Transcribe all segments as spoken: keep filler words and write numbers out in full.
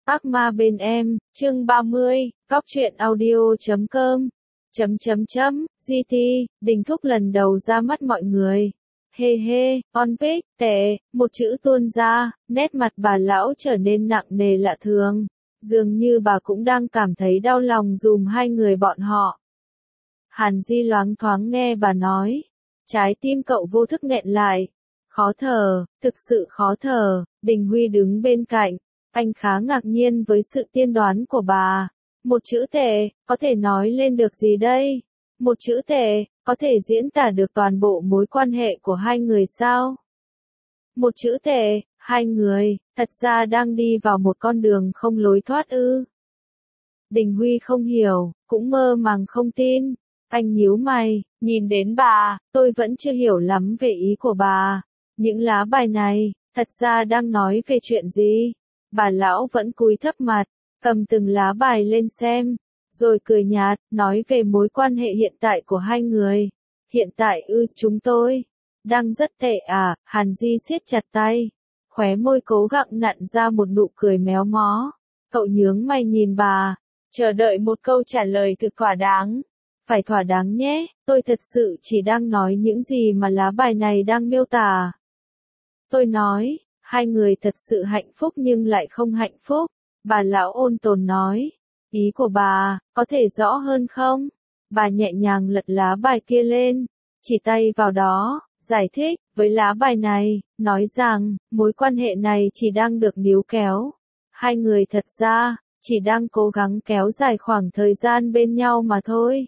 Ác ma bên em, chương ba mươi, góc truyện audio chấm com, chấm chấm chấm, giê tê, Đình Thúc lần đầu ra mắt mọi người. Hê hê, on pic, tệ, một chữ tuôn ra, nét mặt bà lão trở nên nặng nề lạ thường. Dường như bà cũng đang cảm thấy đau lòng dùm hai người bọn họ. Hàn Di loáng thoáng nghe bà nói. Trái tim cậu vô thức nghẹn lại. Khó thở, thực sự khó thở. Đình Huy đứng bên cạnh. Anh khá ngạc nhiên với sự tiên đoán của bà. Một chữ tệ, có thể nói lên được gì đây? Một chữ tệ, có thể diễn tả được toàn bộ mối quan hệ của hai người sao? Một chữ tệ, hai người, thật ra đang đi vào một con đường không lối thoát ư? Đình Huy không hiểu, cũng mơ màng không tin. Anh nhíu mày, nhìn đến bà, tôi vẫn chưa hiểu lắm về ý của bà. Những lá bài này, thật ra đang nói về chuyện gì? Bà lão vẫn cúi thấp mặt, cầm từng lá bài lên xem, rồi cười nhạt, nói về mối quan hệ hiện tại của hai người. Hiện tại ư, chúng tôi đang rất tệ à? Hàn Di siết chặt tay, khóe môi cố gắng nặn ra một nụ cười méo mó. Cậu nhướng mày nhìn bà, chờ đợi một câu trả lời thực thỏa đáng. Phải thỏa đáng nhé, tôi thật sự chỉ đang nói những gì mà lá bài này đang miêu tả. Tôi nói, hai người thật sự hạnh phúc nhưng lại không hạnh phúc. Bà lão ôn tồn nói, ý của bà, có thể rõ hơn không? Bà nhẹ nhàng lật lá bài kia lên, chỉ tay vào đó, giải thích, với lá bài này, nói rằng, mối quan hệ này chỉ đang được níu kéo. Hai người thật ra, chỉ đang cố gắng kéo dài khoảng thời gian bên nhau mà thôi.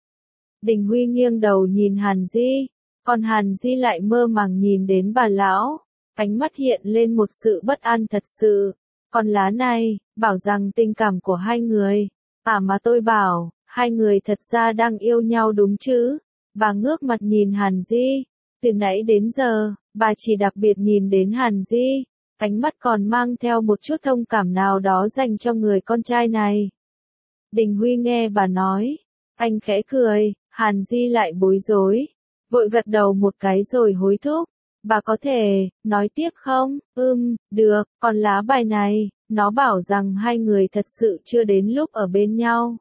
Đình Huy nghiêng đầu nhìn Hàn Di, còn Hàn Di lại mơ màng nhìn đến bà lão. Ánh mắt hiện lên một sự bất an thật sự. Còn lá này, bảo rằng tình cảm của hai người. À mà tôi bảo, hai người thật ra đang yêu nhau đúng chứ? Bà ngước mặt nhìn Hàn Di. Từ nãy đến giờ, bà chỉ đặc biệt nhìn đến Hàn Di. Ánh mắt còn mang theo một chút thông cảm nào đó dành cho người con trai này. Đình Huy nghe bà nói. Anh khẽ cười, Hàn Di lại bối rối. Vội gật đầu một cái rồi hối thúc. Bà có thể, nói tiếp không? Ừm, được, còn lá bài này, nó bảo rằng hai người thật sự chưa đến lúc ở bên nhau.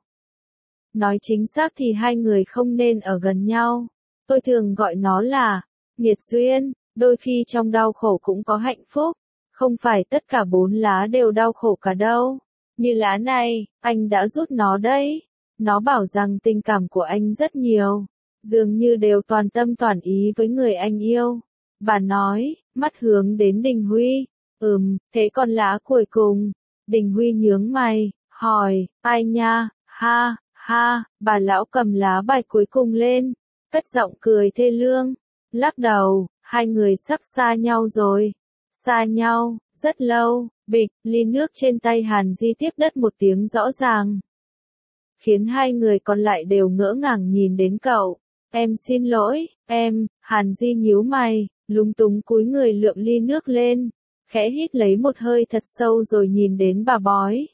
Nói chính xác thì hai người không nên ở gần nhau. Tôi thường gọi nó là, nghiệt duyên, đôi khi trong đau khổ cũng có hạnh phúc. Không phải tất cả bốn lá đều đau khổ cả đâu. Như lá này, anh đã rút nó đấy. Nó bảo rằng tình cảm của anh rất nhiều. Dường như đều toàn tâm toàn ý với người anh yêu. Bà nói, mắt hướng đến Đình Huy. Ừm, thế còn lá cuối cùng? Đình Huy nhướng mày, hỏi, ai nha? Ha, ha, bà lão cầm lá bài cuối cùng lên, cất giọng cười thê lương, lắc đầu, hai người sắp xa nhau rồi. Xa nhau, rất lâu, bịch, ly nước trên tay Hàn Di tiếp đất một tiếng rõ ràng. Khiến hai người còn lại đều ngỡ ngàng nhìn đến cậu. Em xin lỗi, em, Hàn Di nhíu mày, lúng túng cúi người lượm ly nước lên, khẽ hít lấy một hơi thật sâu rồi nhìn đến bà bói.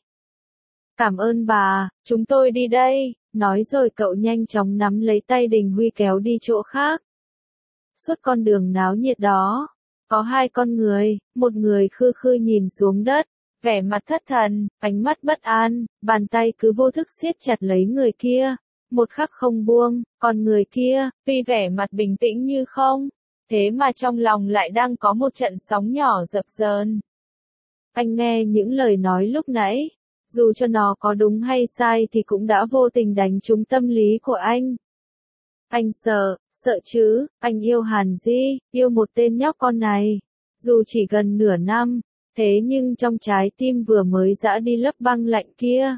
Cảm ơn bà, chúng tôi đi đây, nói rồi cậu nhanh chóng nắm lấy tay Đình Huy kéo đi chỗ khác. Suốt con đường náo nhiệt đó, có hai con người, một người khư khư nhìn xuống đất, vẻ mặt thất thần, ánh mắt bất an, bàn tay cứ vô thức siết chặt lấy người kia, một khắc không buông, còn người kia, tuy vẻ mặt bình tĩnh như không, thế mà trong lòng lại đang có một trận sóng nhỏ dập dờn. Anh nghe những lời nói lúc nãy, dù cho nó có đúng hay sai thì cũng đã vô tình đánh trúng tâm lý của anh. Anh sợ, sợ chứ, anh yêu Hàn Di, yêu một tên nhóc con này, dù chỉ gần nửa năm, thế nhưng trong trái tim vừa mới giã đi lớp băng lạnh kia.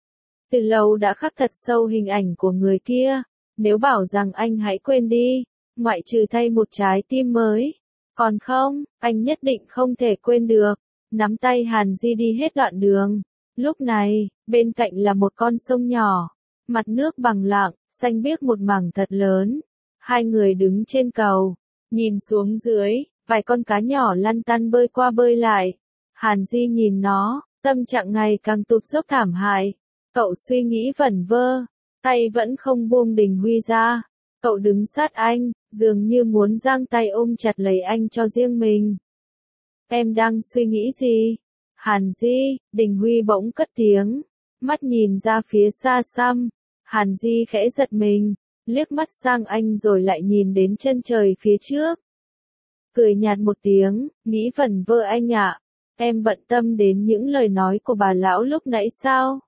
Từ lâu đã khắc thật sâu hình ảnh của người kia, nếu bảo rằng anh hãy quên đi, ngoại trừ thay một trái tim mới. Còn không, anh nhất định không thể quên được. Nắm tay Hàn Di đi hết đoạn đường. Lúc này, bên cạnh là một con sông nhỏ. Mặt nước bằng lặng, xanh biếc một mảng thật lớn. Hai người đứng trên cầu. Nhìn xuống dưới, vài con cá nhỏ lăn tăn bơi qua bơi lại. Hàn Di nhìn nó, tâm trạng ngày càng tụt dốc thảm hại. Cậu suy nghĩ vẩn vơ, tay vẫn không buông Đình Huy ra. Cậu đứng sát anh, dường như muốn giang tay ôm chặt lấy anh cho riêng mình. Em đang suy nghĩ gì? Hàn Di, Đình Huy bỗng cất tiếng, mắt nhìn ra phía xa xăm. Hàn Di khẽ giật mình, liếc mắt sang anh rồi lại nhìn đến chân trời phía trước. Cười nhạt một tiếng, nghĩ vẩn vơ anh ạ, em bận tâm đến những lời nói của bà lão lúc nãy sao?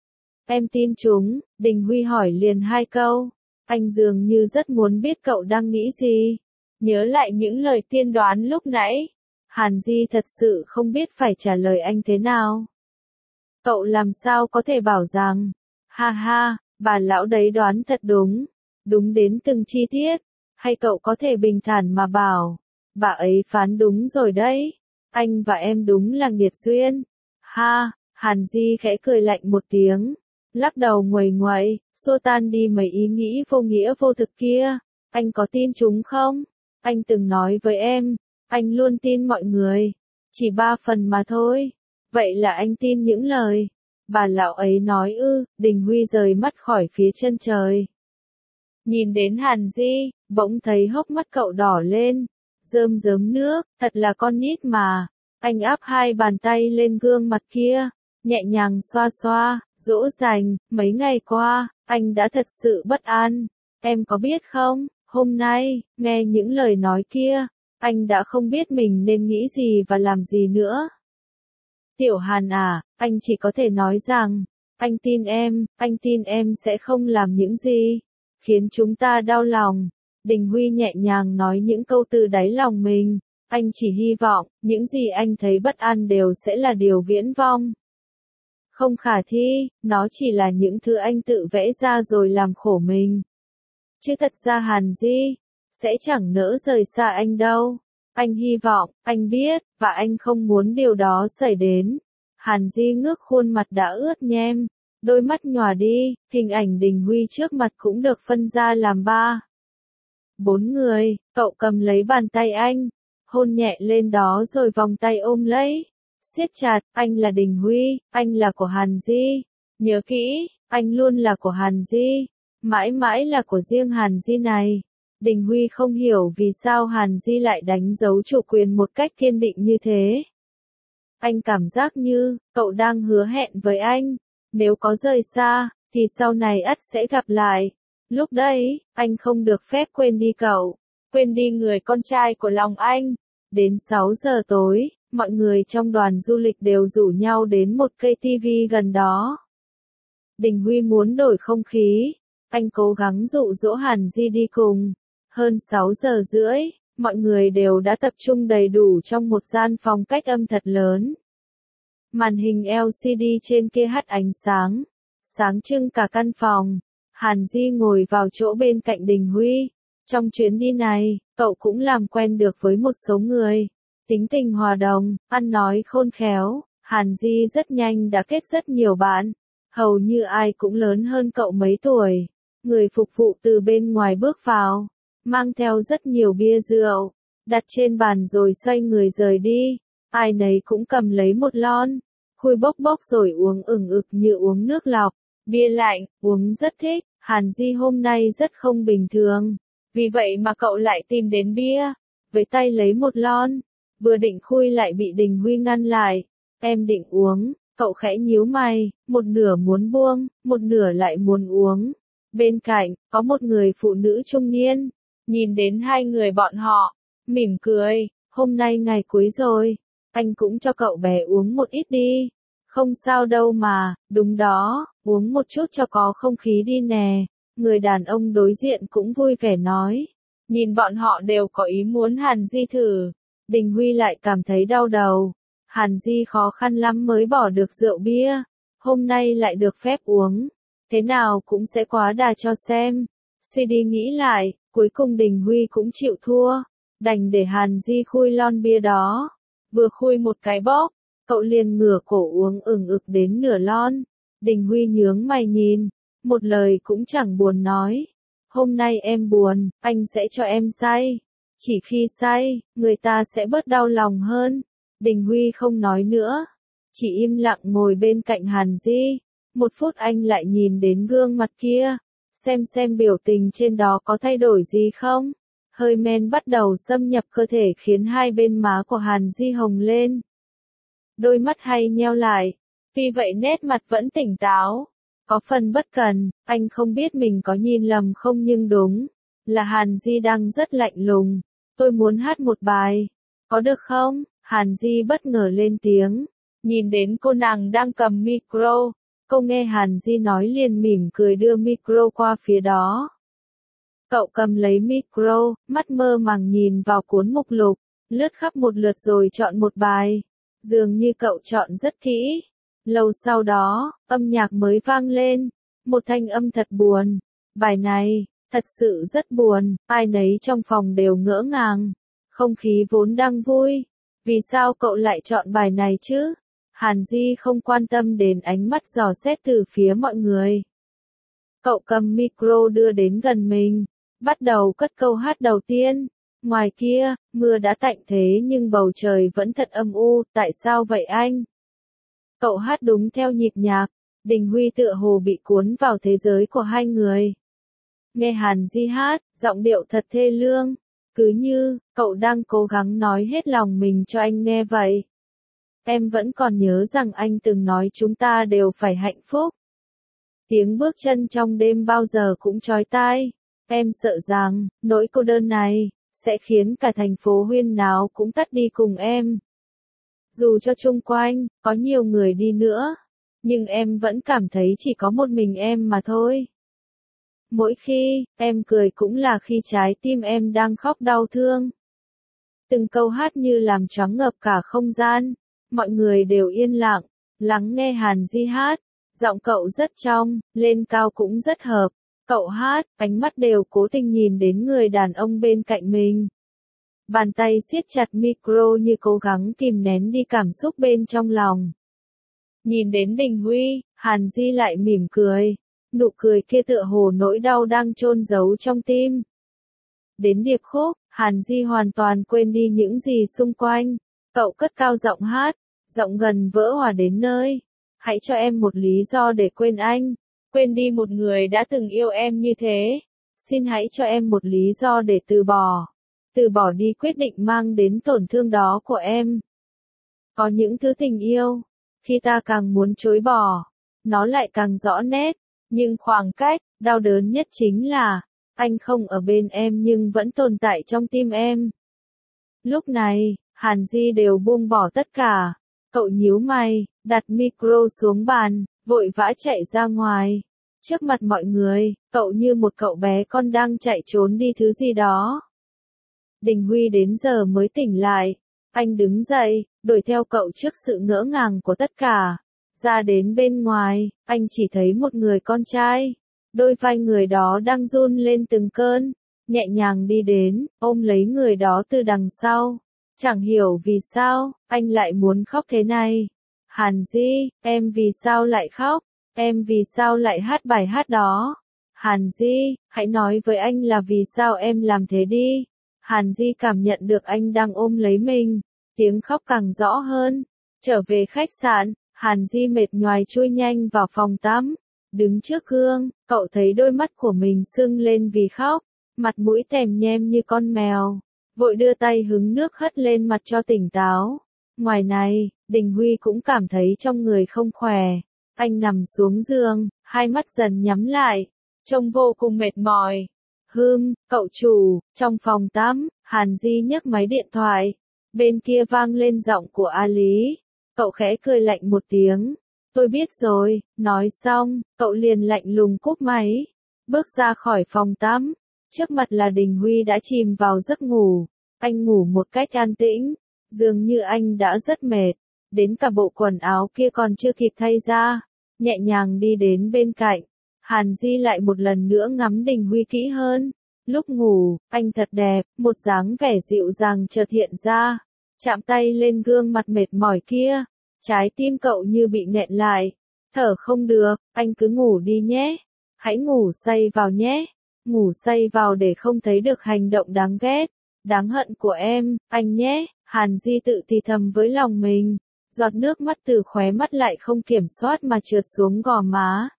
Em tin chúng, Đình Huy hỏi liền hai câu. Anh dường như rất muốn biết cậu đang nghĩ gì. Nhớ lại những lời tiên đoán lúc nãy. Hàn Di thật sự không biết phải trả lời anh thế nào. Cậu làm sao có thể bảo rằng, ha ha, bà lão đấy đoán thật đúng, đúng đến từng chi tiết, hay cậu có thể bình thản mà bảo, bà ấy phán đúng rồi đấy, anh và em đúng là nghiệt duyên. Ha, Hàn Di khẽ cười lạnh một tiếng, lắc đầu nguầy nguậy, xua tan đi mấy ý nghĩ vô nghĩa vô thực kia. Anh có tin chúng không? Anh từng nói với em, anh luôn tin mọi người, chỉ ba phần mà thôi. Vậy là anh tin những lời bà lão ấy nói ư? Đình Huy rời mắt khỏi phía chân trời. Nhìn đến Hàn Di, bỗng thấy hốc mắt cậu đỏ lên, rơm rớm nước, thật là con nít mà. Anh áp hai bàn tay lên gương mặt kia, nhẹ nhàng xoa xoa, dỗ dành, mấy ngày qua, anh đã thật sự bất an. Em có biết không, hôm nay, nghe những lời nói kia, anh đã không biết mình nên nghĩ gì và làm gì nữa. Tiểu Hàn à, anh chỉ có thể nói rằng, anh tin em, anh tin em sẽ không làm những gì khiến chúng ta đau lòng. Đình Huy nhẹ nhàng nói những câu từ đáy lòng mình, anh chỉ hy vọng, những gì anh thấy bất an đều sẽ là điều viễn vông. Không khả thi, nó chỉ là những thứ anh tự vẽ ra rồi làm khổ mình. Chứ thật ra Hàn Di, sẽ chẳng nỡ rời xa anh đâu. Anh hy vọng, anh biết, và anh không muốn điều đó xảy đến. Hàn Di ngước khuôn mặt đã ướt nhem, đôi mắt nhòa đi, hình ảnh Đình Huy trước mặt cũng được phân ra làm ba. Bốn người, cậu cầm lấy bàn tay anh, hôn nhẹ lên đó rồi vòng tay ôm lấy, siết chặt, anh là Đình Huy, anh là của Hàn Di. Nhớ kỹ, anh luôn là của Hàn Di, mãi mãi là của riêng Hàn Di này. Đình Huy không hiểu vì sao Hàn Di lại đánh dấu chủ quyền một cách kiên định như thế. Anh cảm giác như, cậu đang hứa hẹn với anh, nếu có rời xa, thì sau này ắt sẽ gặp lại. Lúc đấy, anh không được phép quên đi cậu, quên đi người con trai của lòng anh. Đến sáu giờ tối, mọi người trong đoàn du lịch đều rủ nhau đến một cây tivi gần đó. Đình Huy muốn đổi không khí, anh cố gắng dụ dỗ Hàn Di đi cùng. Hơn sáu giờ rưỡi, mọi người đều đã tập trung đầy đủ trong một gian phòng cách âm thật lớn. Màn hình lờ xê đê trên kia hắt ánh sáng, sáng trưng cả căn phòng. Hàn Di ngồi vào chỗ bên cạnh Đình Huy. Trong chuyến đi này, cậu cũng làm quen được với một số người. Tính tình hòa đồng, ăn nói khôn khéo, Hàn Di rất nhanh đã kết rất nhiều bạn. Hầu như ai cũng lớn hơn cậu mấy tuổi. Người phục vụ từ bên ngoài bước vào, mang theo rất nhiều bia rượu, đặt trên bàn rồi xoay người rời đi. Ai nấy cũng cầm lấy một lon, khui bốc bốc rồi uống ửng ực như uống nước lọc. Bia lạnh, uống rất thích. Hàn Di hôm nay rất không bình thường. Vì vậy mà cậu lại tìm đến bia, với tay lấy một lon, vừa định khui lại bị Đình Huy ngăn lại. Em định uống, cậu khẽ nhíu mày, một nửa muốn buông, một nửa lại muốn uống. Bên cạnh, có một người phụ nữ trung niên, nhìn đến hai người bọn họ, mỉm cười, hôm nay ngày cuối rồi, anh cũng cho cậu bé uống một ít đi. Không sao đâu mà, đúng đó, uống một chút cho có không khí đi nè. Người đàn ông đối diện cũng vui vẻ nói. Nhìn bọn họ đều có ý muốn Hàn Di thử. Đình Huy lại cảm thấy đau đầu. Hàn Di khó khăn lắm mới bỏ được rượu bia. Hôm nay lại được phép uống. Thế nào cũng sẽ quá đà cho xem. Suy đi nghĩ lại, cuối cùng Đình Huy cũng chịu thua. Đành để Hàn Di khui lon bia đó. Vừa khui một cái bóp, cậu liền ngửa cổ uống ửng ực đến nửa lon. Đình Huy nhướng mày nhìn, một lời cũng chẳng buồn nói. Hôm nay em buồn, anh sẽ cho em say. Chỉ khi say, người ta sẽ bớt đau lòng hơn. Đình Huy không nói nữa, chỉ im lặng ngồi bên cạnh Hàn Di. Một phút anh lại nhìn đến gương mặt kia, xem xem biểu tình trên đó có thay đổi gì không. Hơi men bắt đầu xâm nhập cơ thể khiến hai bên má của Hàn Di hồng lên. đôi mắt hay nheo lại. Tuy vậy nét mặt vẫn tỉnh táo. Có phần bất cần, anh không biết mình có nhìn lầm không nhưng đúng. Là Hàn Di đang rất lạnh lùng. Tôi muốn hát một bài. Có được không? Hàn Di bất ngờ lên tiếng. Nhìn đến cô nàng đang cầm micro. Cô nghe Hàn Di nói liền mỉm cười đưa micro qua phía đó. Cậu cầm lấy micro, mắt mơ màng nhìn vào cuốn mục lục, lướt khắp một lượt rồi chọn một bài. Dường như cậu chọn rất kỹ. Lâu sau đó, âm nhạc mới vang lên. Một thanh âm thật buồn. Bài này, thật sự rất buồn, ai nấy trong phòng đều ngỡ ngàng. Không khí vốn đang vui. Vì sao cậu lại chọn bài này chứ? Hàn Di không quan tâm đến ánh mắt dò xét từ phía mọi người. Cậu cầm micro đưa đến gần mình, bắt đầu cất câu hát đầu tiên. Ngoài kia, mưa đã tạnh thế nhưng bầu trời vẫn thật âm u, tại sao vậy anh? Cậu hát đúng theo nhịp nhạc, Đình Huy tựa hồ bị cuốn vào thế giới của hai người. Nghe Hàn Di hát, giọng điệu thật thê lương, cứ như, cậu đang cố gắng nói hết lòng mình cho anh nghe vậy. Em vẫn còn nhớ rằng anh từng nói chúng ta đều phải hạnh phúc. Tiếng bước chân trong đêm bao giờ cũng chói tai. Em sợ rằng, nỗi cô đơn này, sẽ khiến cả thành phố huyên náo cũng tắt đi cùng em. Dù cho chung quanh, có nhiều người đi nữa, nhưng em vẫn cảm thấy chỉ có một mình em mà thôi. Mỗi khi, em cười cũng là khi trái tim em đang khóc đau thương. Từng câu hát như làm choáng ngợp cả không gian. Mọi người đều yên lặng, lắng nghe Hàn Di hát. Giọng cậu rất trong, lên cao cũng rất hợp. Cậu hát, ánh mắt đều cố tình nhìn đến người đàn ông bên cạnh mình. Bàn tay siết chặt micro như cố gắng kìm nén đi cảm xúc bên trong lòng. Nhìn đến Đình Huy, Hàn Di lại mỉm cười. Nụ cười kia tựa hồ nỗi đau đang chôn giấu trong tim. Đến điệp khúc, Hàn Di hoàn toàn quên đi những gì xung quanh. Cậu cất cao giọng hát, giọng gần vỡ hòa đến nơi. Hãy cho em một lý do để quên anh, quên đi một người đã từng yêu em như thế. Xin hãy cho em một lý do để từ bỏ, từ bỏ đi quyết định mang đến tổn thương đó của em. Có những thứ tình yêu, khi ta càng muốn chối bỏ, nó lại càng rõ nét, nhưng khoảng cách, đau đớn nhất chính là, anh không ở bên em nhưng vẫn tồn tại trong tim em. Lúc này, Hàn Di đều buông bỏ tất cả. Cậu nhíu mày, đặt micro xuống bàn, vội vã chạy ra ngoài. Trước mặt mọi người, cậu như một cậu bé con đang chạy trốn đi thứ gì đó. Đình Huy đến giờ mới tỉnh lại. Anh đứng dậy, đuổi theo cậu trước sự ngỡ ngàng của tất cả. Ra đến bên ngoài, anh chỉ thấy một người con trai. Đôi vai người đó đang run lên từng cơn. Nhẹ nhàng đi đến, ôm lấy người đó từ đằng sau. Chẳng hiểu vì sao, anh lại muốn khóc thế này. Hàn Di, em vì sao lại khóc? Em vì sao lại hát bài hát đó? Hàn Di, hãy nói với anh là vì sao em làm thế đi. Hàn Di cảm nhận được anh đang ôm lấy mình. Tiếng khóc càng rõ hơn. Trở về khách sạn, Hàn Di mệt nhoài chui nhanh vào phòng tắm. Đứng trước gương, cậu thấy đôi mắt của mình sưng lên vì khóc. Mặt mũi tèm nhem như con mèo. Vội đưa tay hứng nước hất lên mặt cho tỉnh táo. Ngoài này, Đình Huy cũng cảm thấy trong người không khỏe. Anh nằm xuống giường, hai mắt dần nhắm lại, trông vô cùng mệt mỏi. Hừm, cậu chủ, trong phòng tắm, Hàn Di nhấc máy điện thoại. Bên kia vang lên giọng của A Lý. Cậu khẽ cười lạnh một tiếng. Tôi biết rồi, nói xong, cậu liền lạnh lùng cúp máy. Bước ra khỏi phòng tắm. Trước mặt là Đình Huy đã chìm vào giấc ngủ. Anh ngủ một cách an tĩnh. Dường như anh đã rất mệt. Đến cả bộ quần áo kia còn chưa kịp thay ra. Nhẹ nhàng đi đến bên cạnh. Hàn Di lại một lần nữa ngắm Đình Huy kỹ hơn. Lúc ngủ, anh thật đẹp, một dáng vẻ dịu dàng chợt hiện ra. Chạm tay lên gương mặt mệt mỏi kia. Trái tim cậu như bị nghẹn lại. Thở không được, anh cứ ngủ đi nhé. Hãy ngủ say vào nhé. Ngủ say vào để không thấy được hành động đáng ghét, đáng hận của em, anh nhé. Hàn Di tự thì thầm với lòng mình. Giọt nước mắt từ khóe mắt lại không kiểm soát mà trượt xuống gò má.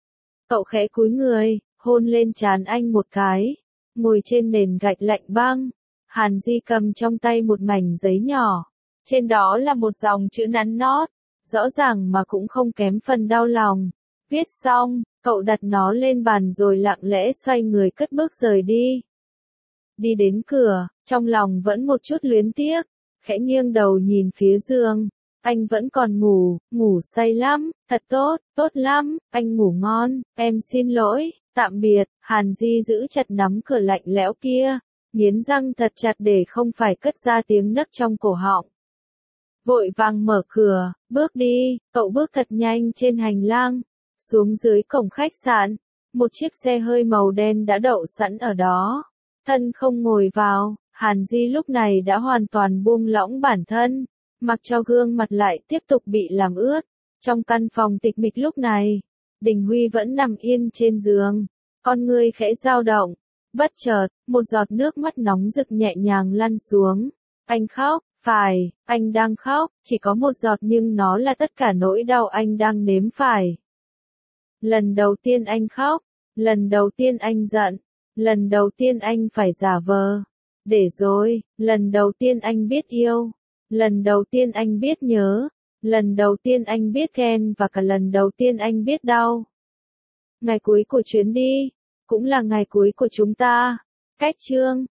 Cậu khẽ cúi người, hôn lên trán anh một cái. Ngồi trên nền gạch lạnh băng. Hàn Di cầm trong tay một mảnh giấy nhỏ. Trên đó là một dòng chữ nắn nót, rõ ràng mà cũng không kém phần đau lòng. Viết xong, cậu đặt nó lên bàn rồi lặng lẽ xoay người cất bước rời đi. Đi đến cửa, trong lòng vẫn một chút luyến tiếc, khẽ nghiêng đầu nhìn phía giường. Anh vẫn còn ngủ, ngủ say lắm, thật tốt, tốt lắm, anh ngủ ngon, em xin lỗi, tạm biệt. Hàn Di giữ chặt nắm cửa lạnh lẽo kia, nghiến răng thật chặt để không phải cất ra tiếng nấc trong cổ họng. Vội vàng mở cửa, bước đi, cậu bước thật nhanh trên hành lang, xuống dưới cổng khách sạn, một chiếc xe hơi màu đen đã đậu sẵn ở đó. Thân không ngồi vào, Hàn Di lúc này đã hoàn toàn buông lỏng bản thân, mặc cho gương mặt lại tiếp tục bị làm ướt. Trong căn phòng tịch mịch lúc này, Đình Huy vẫn nằm yên trên giường, con ngươi khẽ dao động. Bất chợt, một giọt nước mắt nóng rực nhẹ nhàng lăn xuống. Anh khóc, phải, anh đang khóc, chỉ có một giọt nhưng nó là tất cả nỗi đau anh đang nếm phải. Lần đầu tiên anh khóc, lần đầu tiên anh giận, lần đầu tiên anh phải giả vờ, để rồi, lần đầu tiên anh biết yêu, lần đầu tiên anh biết nhớ, lần đầu tiên anh biết ghen và cả lần đầu tiên anh biết đau. Ngày cuối của chuyến đi, cũng là ngày cuối của chúng ta. Cách chương